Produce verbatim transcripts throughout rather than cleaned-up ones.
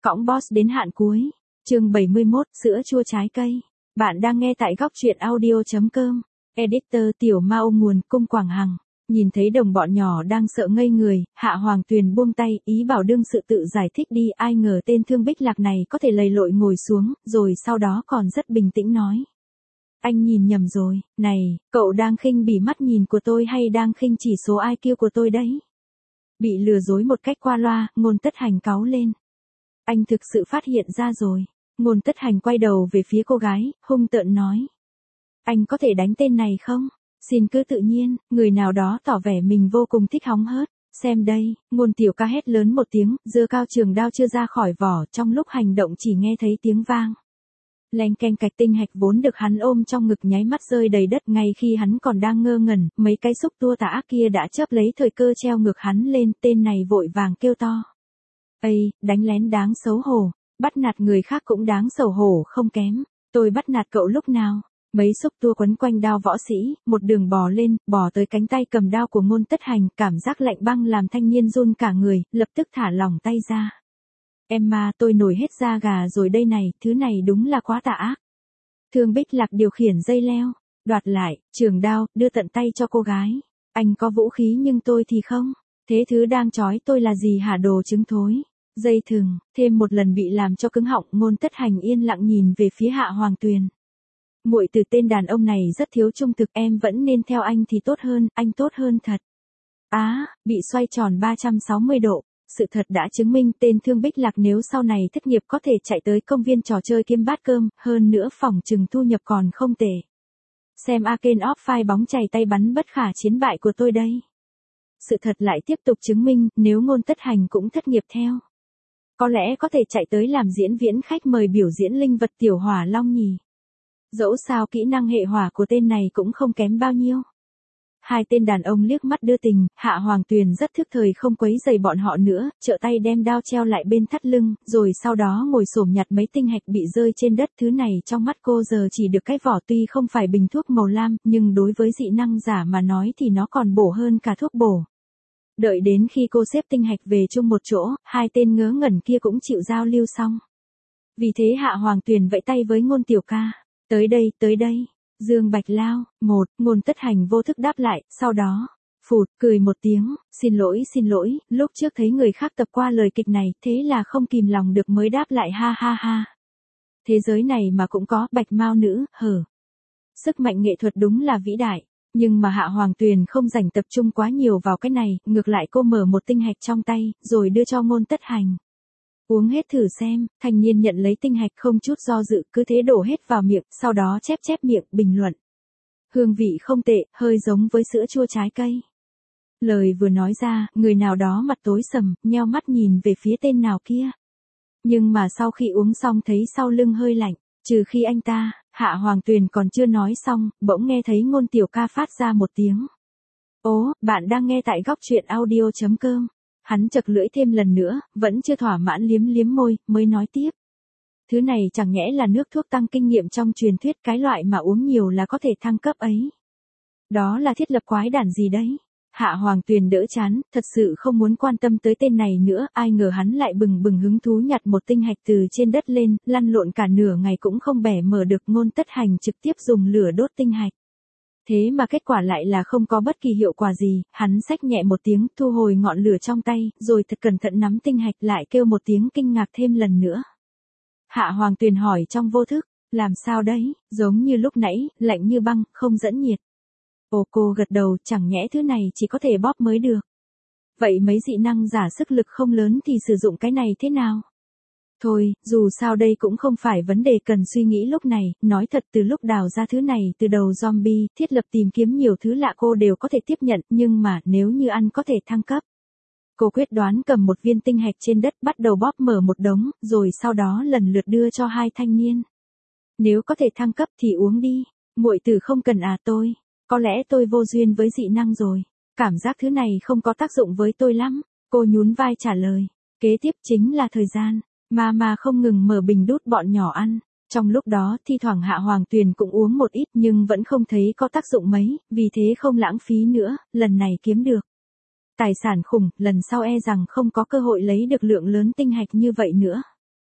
Cõng boss đến hạn cuối. Chương bảy mươi mốt, sữa chua trái cây. Bạn đang nghe tại góc truyện audio chấm com. Editor Tiểu Mao nguồn cung Quảng Hằng. Nhìn thấy đồng bọn nhỏ đang sợ ngây người, Hạ Hoàng Tuyền buông tay, ý bảo đương sự tự giải thích đi, ai ngờ tên Thương Bích Lạc này có thể lầy lội ngồi xuống, rồi sau đó còn rất bình tĩnh nói. Anh nhìn nhầm rồi, này, cậu đang khinh bỉ mắt nhìn của tôi hay đang khinh chỉ số i kiu của tôi đấy? Bị lừa dối một cách qua loa, Ngôn Tất Hành cáu lên. Anh thực sự phát hiện ra rồi. Ngôn Tất Hành quay đầu về phía cô gái, hung tợn nói. Anh có thể đánh tên này không? Xin cứ tự nhiên, người nào đó tỏ vẻ mình vô cùng thích hóng hớt. Xem đây, Ngôn Tiểu Ca hét lớn một tiếng, giơ cao trường đao chưa ra khỏi vỏ, trong lúc hành động chỉ nghe thấy tiếng vang. Leng keng cạch, tinh hạch vốn được hắn ôm trong ngực nháy mắt rơi đầy đất, ngay khi hắn còn đang ngơ ngẩn, mấy cái xúc tua tà ác kia đã chớp lấy thời cơ treo ngực hắn lên, tên này vội vàng kêu to. Ây, đánh lén đáng xấu hổ, bắt nạt người khác cũng đáng xấu hổ không kém, tôi bắt nạt cậu lúc nào? Mấy xúc tua quấn quanh đao võ sĩ, một đường bò lên, bò tới cánh tay cầm đao của Ngôn Tất Hành, cảm giác lạnh băng làm thanh niên run cả người, lập tức thả lỏng tay ra. Em mà, tôi nổi hết da gà rồi đây này, thứ này đúng là quá tà ác. Thương Bích Lạc điều khiển dây leo, đoạt lại, trường đao, đưa tận tay cho cô gái. Anh có vũ khí nhưng tôi thì không. Thế thứ đang trói tôi là gì hả, đồ trứng thối? Dây thừng, thêm một lần bị làm cho cứng họng. Ngôn Tất Hành yên lặng nhìn về phía Hạ Hoàng Tuyền. Muội từ tên đàn ông này rất thiếu trung thực, em vẫn nên theo anh thì tốt hơn, anh tốt hơn thật. Á, à, bị xoay tròn ba trăm sáu mươi độ. Sự thật đã chứng minh tên Thương Bích Lạc nếu sau này thất nghiệp có thể chạy tới công viên trò chơi kiếm bát cơm, hơn nữa phỏng chừng thu nhập còn không tệ. Xem Arcane of Fire bóng chày tay bắn bất khả chiến bại của tôi đây. Sự thật lại tiếp tục chứng minh nếu Ngôn Tất Hành cũng thất nghiệp theo. Có lẽ có thể chạy tới làm diễn viễn khách mời biểu diễn linh vật tiểu hỏa long nhỉ. Dẫu sao kỹ năng hệ hỏa của tên này cũng không kém bao nhiêu. Hai tên đàn ông liếc mắt đưa tình, Hạ Hoàng Tuyền rất thức thời không quấy rầy bọn họ nữa, trợ tay đem đao treo lại bên thắt lưng, rồi sau đó ngồi xổm nhặt mấy tinh hạch bị rơi trên đất. Thứ này trong mắt cô giờ chỉ được cái vỏ, tuy không phải bình thuốc màu lam, nhưng đối với dị năng giả mà nói thì nó còn bổ hơn cả thuốc bổ. Đợi đến khi cô xếp tinh hạch về chung một chỗ, hai tên ngớ ngẩn kia cũng chịu giao lưu xong. Vì thế Hạ Hoàng Tuyền vẫy tay với Ngôn Tiểu Ca, tới đây, tới đây. Dương Bạch Lao, một, Ngôn Tất Hành vô thức đáp lại, sau đó, phụt, cười một tiếng, xin lỗi xin lỗi, lúc trước thấy người khác tập qua lời kịch này, thế là không kìm lòng được mới đáp lại ha ha ha. Thế giới này mà cũng có Bạch Mao nữ, hở. Sức mạnh nghệ thuật đúng là vĩ đại, nhưng mà Hạ Hoàng Tuyền không dành tập trung quá nhiều vào cái này, ngược lại cô mở một tinh hạch trong tay, rồi đưa cho Ngôn Tất Hành. Uống hết thử xem. Thanh niên nhận lấy tinh hạch không chút do dự, cứ thế đổ hết vào miệng, sau đó chép chép miệng, bình luận. Hương vị không tệ, hơi giống với sữa chua trái cây. Lời vừa nói ra, người nào đó mặt tối sầm, nheo mắt nhìn về phía tên nào kia. Nhưng mà sau khi uống xong thấy sau lưng hơi lạnh, trừ khi anh ta, Hạ Hoàng Tuyền còn chưa nói xong, bỗng nghe thấy Ngôn Tiểu Ca phát ra một tiếng. Ố, bạn đang nghe tại góc truyện audio chấm com. Hắn chật lưỡi thêm lần nữa, vẫn chưa thỏa mãn liếm liếm môi, mới nói tiếp. Thứ này chẳng nhẽ là nước thuốc tăng kinh nghiệm trong truyền thuyết, cái loại mà uống nhiều là có thể thăng cấp ấy. Đó là thiết lập quái đản gì đấy? Hạ Hoàng Tuyền đỡ chán, thật sự không muốn quan tâm tới tên này nữa, ai ngờ hắn lại bừng bừng hứng thú nhặt một tinh hạch từ trên đất lên, lăn lộn cả nửa ngày cũng không bẻ mở được. Ngôn Tất Hành trực tiếp dùng lửa đốt tinh hạch. Thế mà kết quả lại là không có bất kỳ hiệu quả gì, hắn xách nhẹ một tiếng, thu hồi ngọn lửa trong tay, rồi thật cẩn thận nắm tinh hạch lại kêu một tiếng kinh ngạc thêm lần nữa. Hạ Hoàng Tuyền hỏi trong vô thức, làm sao đấy, giống như lúc nãy, lạnh như băng, không dẫn nhiệt. Ồ, cô gật đầu, chẳng nhẽ thứ này chỉ có thể bóp mới được. Vậy mấy dị năng giả sức lực không lớn thì sử dụng cái này thế nào? Thôi, dù sao đây cũng không phải vấn đề cần suy nghĩ lúc này, nói thật từ lúc đào ra thứ này từ đầu zombie, thiết lập tìm kiếm nhiều thứ lạ cô đều có thể tiếp nhận, nhưng mà nếu như ăn có thể thăng cấp. Cô quyết đoán cầm một viên tinh hạch trên đất bắt đầu bóp mở một đống, rồi sau đó lần lượt đưa cho hai thanh niên. Nếu có thể thăng cấp thì uống đi, muội tử không cần à tôi, có lẽ tôi vô duyên với dị năng rồi, cảm giác thứ này không có tác dụng với tôi lắm, cô nhún vai trả lời, kế tiếp chính là thời gian. Mà mà không ngừng mở bình đút bọn nhỏ ăn. Trong lúc đó thi thoảng Hạ Hoàng Tuyền cũng uống một ít nhưng vẫn không thấy có tác dụng mấy, vì thế không lãng phí nữa, lần này kiếm được. Tài sản khủng, lần sau e rằng không có cơ hội lấy được lượng lớn tinh hạch như vậy nữa.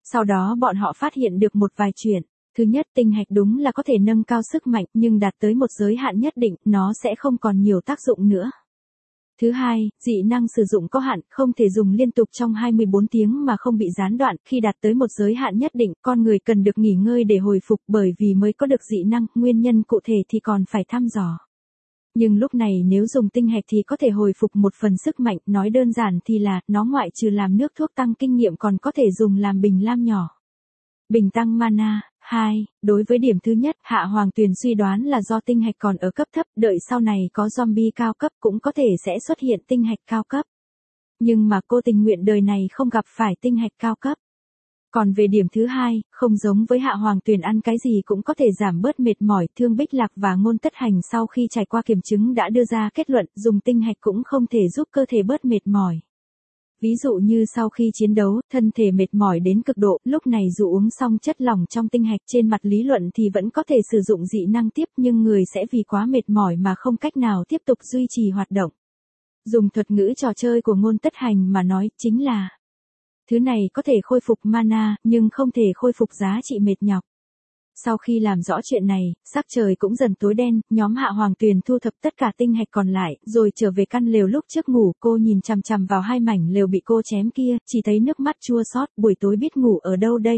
Sau đó bọn họ phát hiện được một vài chuyện. Thứ nhất, tinh hạch đúng là có thể nâng cao sức mạnh, nhưng đạt tới một giới hạn nhất định, nó sẽ không còn nhiều tác dụng nữa. Thứ hai, dị năng sử dụng có hạn, không thể dùng liên tục trong hai mươi bốn tiếng mà không bị gián đoạn, khi đạt tới một giới hạn nhất định, con người cần được nghỉ ngơi để hồi phục bởi vì mới có được dị năng, nguyên nhân cụ thể thì còn phải thăm dò. Nhưng lúc này nếu dùng tinh hạch thì có thể hồi phục một phần sức mạnh, nói đơn giản thì là, nó ngoại trừ làm nước thuốc tăng kinh nghiệm còn có thể dùng làm bình lam nhỏ. Bình tăng mana. hai. Đối với điểm thứ nhất, Hạ Hoàng Tuyền suy đoán là do tinh hạch còn ở cấp thấp, đợi sau này có zombie cao cấp cũng có thể sẽ xuất hiện tinh hạch cao cấp. Nhưng mà cô tình nguyện đời này không gặp phải tinh hạch cao cấp. Còn về điểm thứ hai, không giống với Hạ Hoàng Tuyền ăn cái gì cũng có thể giảm bớt mệt mỏi, Thương Bích Lạc và Ngôn Tất Hành sau khi trải qua kiểm chứng đã đưa ra kết luận, dùng tinh hạch cũng không thể giúp cơ thể bớt mệt mỏi. Ví dụ như sau khi chiến đấu, thân thể mệt mỏi đến cực độ, lúc này dù uống xong chất lỏng trong tinh hạch trên mặt lý luận thì vẫn có thể sử dụng dị năng tiếp, nhưng người sẽ vì quá mệt mỏi mà không cách nào tiếp tục duy trì hoạt động. Dùng thuật ngữ trò chơi của Ngôn Tất Hành mà nói, chính là thứ này có thể khôi phục mana, nhưng không thể khôi phục giá trị mệt nhọc. Sau khi làm rõ chuyện này, sắc trời cũng dần tối đen, nhóm Hạ Hoàng Tuyền thu thập tất cả tinh hạch còn lại, rồi trở về căn lều lúc trước ngủ, cô nhìn chằm chằm vào hai mảnh lều bị cô chém kia, chỉ thấy nước mắt chua xót, buổi tối biết ngủ ở đâu đây?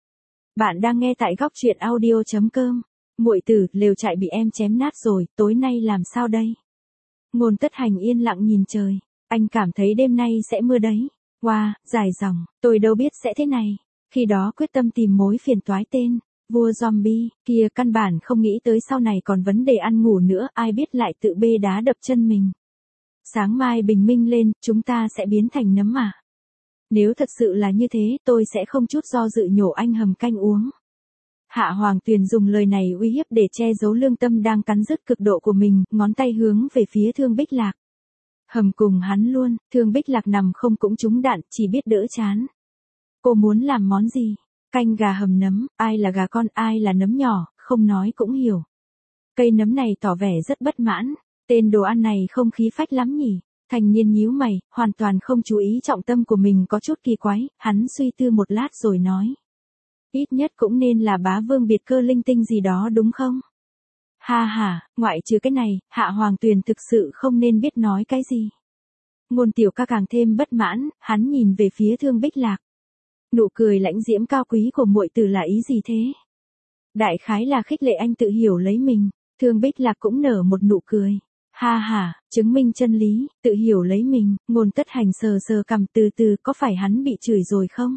Bạn đang nghe tại góc truyện audio chấm com. Muội tử, lều trại bị em chém nát rồi, tối nay làm sao đây? Ngôn Tất Hành yên lặng nhìn trời, anh cảm thấy đêm nay sẽ mưa đấy. Wow, dài dòng, tôi đâu biết sẽ thế này. Khi đó quyết tâm tìm mối phiền toái tên vua zombie, kia căn bản không nghĩ tới sau này còn vấn đề ăn ngủ nữa, ai biết lại tự bê đá đập chân mình. Sáng mai bình minh lên, chúng ta sẽ biến thành nấm à? Nếu thật sự là như thế, tôi sẽ không chút do dự nhổ anh hầm canh uống. Hạ Hoàng Tuyền dùng lời này uy hiếp để che giấu lương tâm đang cắn rứt cực độ của mình, ngón tay hướng về phía Thương Bích Lạc. Hầm cùng hắn luôn, Thương Bích Lạc nằm không cũng trúng đạn, chỉ biết đỡ chán. Cô muốn làm món gì? Canh gà hầm nấm, ai là gà con, ai là nấm nhỏ, không nói cũng hiểu. Cây nấm này tỏ vẻ rất bất mãn, tên đồ ăn này không khí phách lắm nhỉ. Thành Niên nhíu mày, hoàn toàn không chú ý trọng tâm của mình có chút kỳ quái, hắn suy tư một lát rồi nói. Ít nhất cũng nên là bá vương biệt cơ linh tinh gì đó đúng không? Ha ha, ngoại trừ cái này, Hạ Hoàng Tuyền thực sự không nên biết nói cái gì. Ngôn tiểu ca càng thêm bất mãn, hắn nhìn về phía Thương Bích Lạc. Nụ cười lãnh diễm cao quý của muội tử là ý gì thế? Đại khái là khích lệ anh tự hiểu lấy mình. Thương Bích Lạc cũng nở một nụ cười. Ha ha, chứng minh chân lý, tự hiểu lấy mình. Ngôn Tất Hành sờ sờ cằm từ từ, có phải hắn bị chửi rồi không?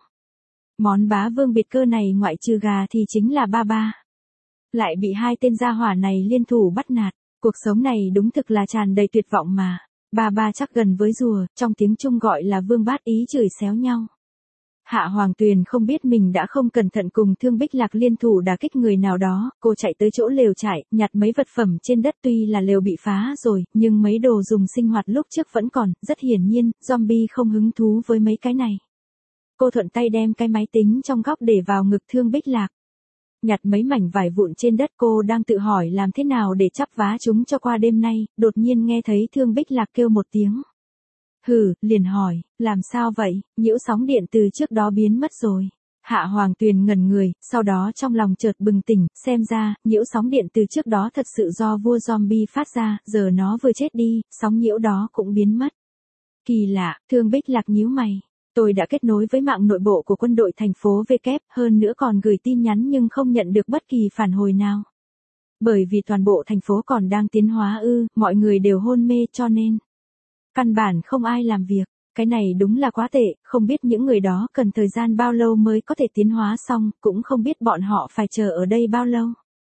Món bá vương biệt cơ này ngoại trừ gà thì chính là ba ba. Lại bị hai tên gia hỏa này liên thủ bắt nạt. Cuộc sống này đúng thực là tràn đầy tuyệt vọng mà. Ba ba chắc gần với rùa, trong tiếng Trung gọi là vương bát ý chửi xéo nhau. Hạ Hoàng Tuyền không biết mình đã không cẩn thận cùng Thương Bích Lạc liên thủ đả kích người nào đó, cô chạy tới chỗ lều trại, nhặt mấy vật phẩm trên đất, tuy là lều bị phá rồi, nhưng mấy đồ dùng sinh hoạt lúc trước vẫn còn, rất hiển nhiên, zombie không hứng thú với mấy cái này. Cô thuận tay đem cái máy tính trong góc để vào ngực Thương Bích Lạc. Nhặt mấy mảnh vải vụn trên đất, cô đang tự hỏi làm thế nào để chắp vá chúng cho qua đêm nay, đột nhiên nghe thấy Thương Bích Lạc kêu một tiếng. Hừ, liền hỏi, làm sao vậy, nhiễu sóng điện từ trước đó biến mất rồi. Hạ Hoàng Tuyền ngẩn người, sau đó trong lòng chợt bừng tỉnh, xem ra, nhiễu sóng điện từ trước đó thật sự do vua zombie phát ra, giờ nó vừa chết đi, sóng nhiễu đó cũng biến mất. Kỳ lạ, Thương Bích Lạc nhíu mày. Tôi đã kết nối với mạng nội bộ của quân đội thành phố W, hơn nữa còn gửi tin nhắn nhưng không nhận được bất kỳ phản hồi nào. Bởi vì toàn bộ thành phố còn đang tiến hóa ư, mọi người đều hôn mê cho nên căn bản không ai làm việc. Cái này đúng là quá tệ, không biết những người đó cần thời gian bao lâu mới có thể tiến hóa xong, cũng không biết bọn họ phải chờ ở đây bao lâu.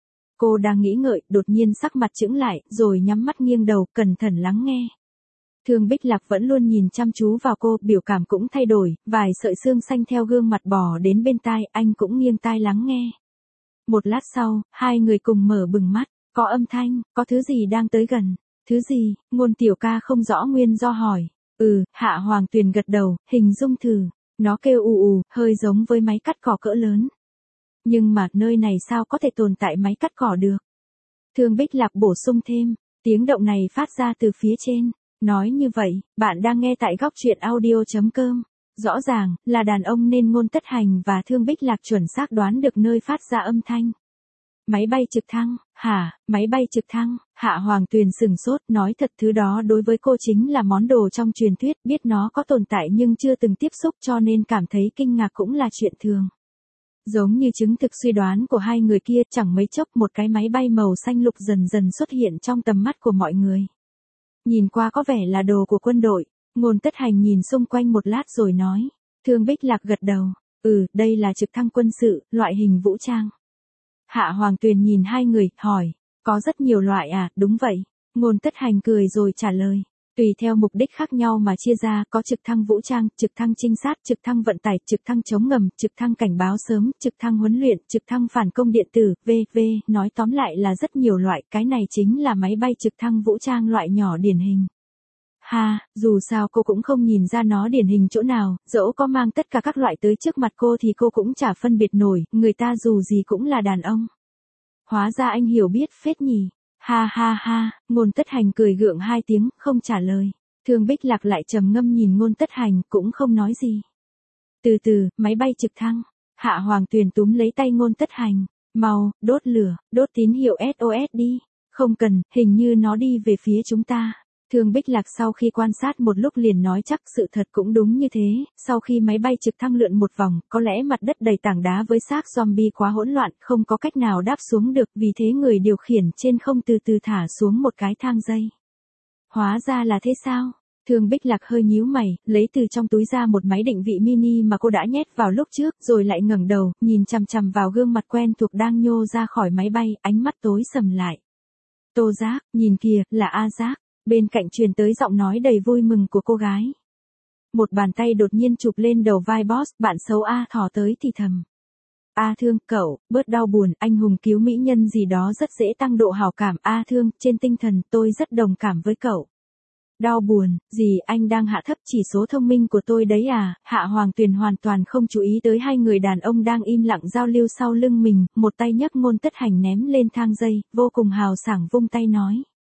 Cô đang nghĩ ngợi, đột nhiên sắc mặt chững lại, rồi nhắm mắt nghiêng đầu, cẩn thận lắng nghe. Thương Bích Lạc vẫn luôn nhìn chăm chú vào cô, biểu cảm cũng thay đổi, vài sợi xương xanh theo gương mặt bò đến bên tai, anh cũng nghiêng tai lắng nghe. Một lát sau, hai người cùng mở bừng mắt, có âm thanh, có thứ gì đang tới gần. Thứ gì? Ngôn tiểu ca không rõ nguyên do hỏi. Ừ, Hạ Hoàng Tuyền gật đầu, hình dung thử. Nó kêu ù ù, hơi giống với máy cắt cỏ cỡ lớn. Nhưng mà nơi này sao có thể tồn tại máy cắt cỏ được? Thương Bích Lạc bổ sung thêm, tiếng động này phát ra từ phía trên. Nói như vậy, bạn đang nghe tại góc truyện audio chấm com. Rõ ràng, là đàn ông nên Ngôn Tất Hành và Thương Bích Lạc chuẩn xác đoán được nơi phát ra âm thanh. Máy bay trực thăng, hả, máy bay trực thăng, Hạ Hoàng Tuyền sửng sốt, nói thật thứ đó đối với cô chính là món đồ trong truyền thuyết, biết nó có tồn tại nhưng chưa từng tiếp xúc cho nên cảm thấy kinh ngạc cũng là chuyện thường. Giống như chứng thực suy đoán của hai người kia, chẳng mấy chốc một cái máy bay màu xanh lục dần dần xuất hiện trong tầm mắt của mọi người. Nhìn qua có vẻ là đồ của quân đội, Ngôn Tất Hành nhìn xung quanh một lát rồi nói. Thương Bích Lạc gật đầu, ừ, đây là trực thăng quân sự, loại hình vũ trang. Hạ Hoàng Tuyền nhìn hai người, hỏi, có rất nhiều loại à, đúng vậy. Ngôn Tất Hành cười rồi trả lời, tùy theo mục đích khác nhau mà chia ra, có trực thăng vũ trang, trực thăng trinh sát, trực thăng vận tải, trực thăng chống ngầm, trực thăng cảnh báo sớm, trực thăng huấn luyện, trực thăng phản công điện tử, vân vân, nói tóm lại là rất nhiều loại, cái này chính là máy bay trực thăng vũ trang loại nhỏ điển hình. Ha, dù sao cô cũng không nhìn ra nó điển hình chỗ nào, dẫu có mang tất cả các loại tới trước mặt cô thì cô cũng chả phân biệt nổi, người ta dù gì cũng là đàn ông. Hóa ra anh hiểu biết phết nhỉ. Ha ha ha, Ngôn Tất Hành cười gượng hai tiếng, không trả lời. Thương Bích Lạc lại trầm ngâm nhìn Ngôn Tất Hành, cũng không nói gì. Từ từ, máy bay trực thăng. Hạ Hoàng Tuyền túm lấy tay Ngôn Tất Hành. Mau, đốt lửa, đốt tín hiệu ét o ét đi. Không cần, hình như nó đi về phía chúng ta. Thương Bích Lạc sau khi quan sát một lúc liền nói chắc sự thật cũng đúng như thế, sau khi máy bay trực thăng lượn một vòng, có lẽ mặt đất đầy tảng đá với xác zombie quá hỗn loạn, không có cách nào đáp xuống được, vì thế người điều khiển trên không từ từ thả xuống một cái thang dây. Hóa ra là thế sao? Thương Bích Lạc hơi nhíu mày, lấy từ trong túi ra một máy định vị mini mà cô đã nhét vào lúc trước, rồi lại ngẩng đầu, nhìn chằm chằm vào gương mặt quen thuộc đang nhô ra khỏi máy bay, ánh mắt tối sầm lại. Tô Giác, nhìn kìa, là A Giác. Bên cạnh truyền tới giọng nói đầy vui mừng của cô gái. Một bàn tay đột nhiên chụp lên đầu vai boss, bạn xấu A thò tới thì thầm. A Thương, cậu, bớt đau buồn, anh hùng cứu mỹ nhân gì đó rất dễ tăng độ hảo cảm. A Thương, trên tinh thần tôi rất đồng cảm với cậu. Đau buồn, gì anh đang hạ thấp chỉ số thông minh của tôi đấy à? Hạ Hoàng Tuyền hoàn toàn không chú ý tới hai người đàn ông đang im lặng giao lưu sau lưng mình, một tay nhấc Ngôn Tất Hành ném lên thang dây, vô cùng hào sảng vung tay nói.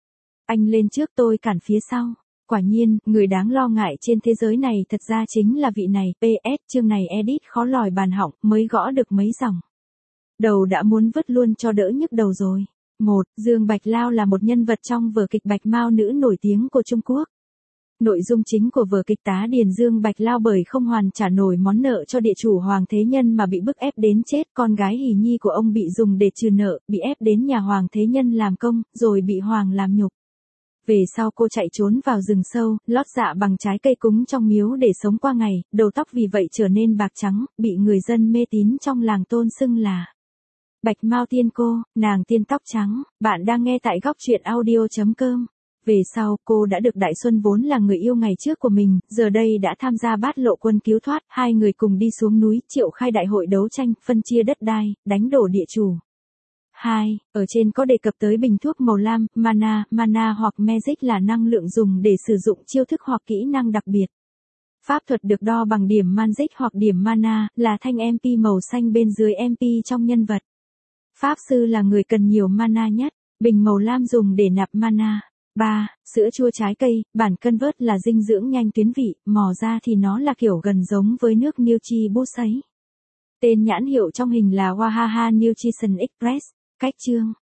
Anh lên trước tôi cản phía sau. Quả nhiên, người đáng lo ngại trên thế giới này thật ra chính là vị này. pê ét chương này edit khó lòi bàn họng, mới gõ được mấy dòng. Đầu đã muốn vứt luôn cho đỡ nhức đầu rồi. một. Dương Bạch Lao là một nhân vật trong vở kịch Bạch Mao nữ nổi tiếng của Trung Quốc. Nội dung chính của vở kịch tá điền Dương Bạch Lao bởi không hoàn trả nổi món nợ cho địa chủ Hoàng Thế Nhân mà bị bức ép đến chết, con gái hỉ nhi của ông bị dùng để trừ nợ, bị ép đến nhà Hoàng Thế Nhân làm công, rồi bị Hoàng làm nhục. Về sau cô chạy trốn vào rừng sâu, lót dạ bằng trái cây cúng trong miếu để sống qua ngày, đầu tóc vì vậy trở nên bạc trắng, bị người dân mê tín trong làng tôn xưng là Bạch Mao Tiên Cô, nàng tiên tóc trắng. Bạn đang nghe tại góc truyện audio chấm com. Về sau, cô đã được Đại Xuân vốn là người yêu ngày trước của mình, giờ đây đã tham gia bát lộ quân cứu thoát, hai người cùng đi xuống núi, triệu khai đại hội đấu tranh, phân chia đất đai, đánh đổ địa chủ. hai. Ở trên có đề cập tới bình thuốc màu lam, mana, mana hoặc magic là năng lượng dùng để sử dụng chiêu thức hoặc kỹ năng đặc biệt. Pháp thuật được đo bằng điểm magic hoặc điểm mana, là thanh em pê màu xanh bên dưới em pê trong nhân vật. Pháp sư là người cần nhiều mana nhất, bình màu lam dùng để nạp mana. ba. Sữa chua trái cây, bản cân vớt là dinh dưỡng nhanh tuyến vị, mò ra thì nó là kiểu gần giống với nước Nutriboost ấy. Tên nhãn hiệu trong hình là Wahaha Nutrition Express. Cách chương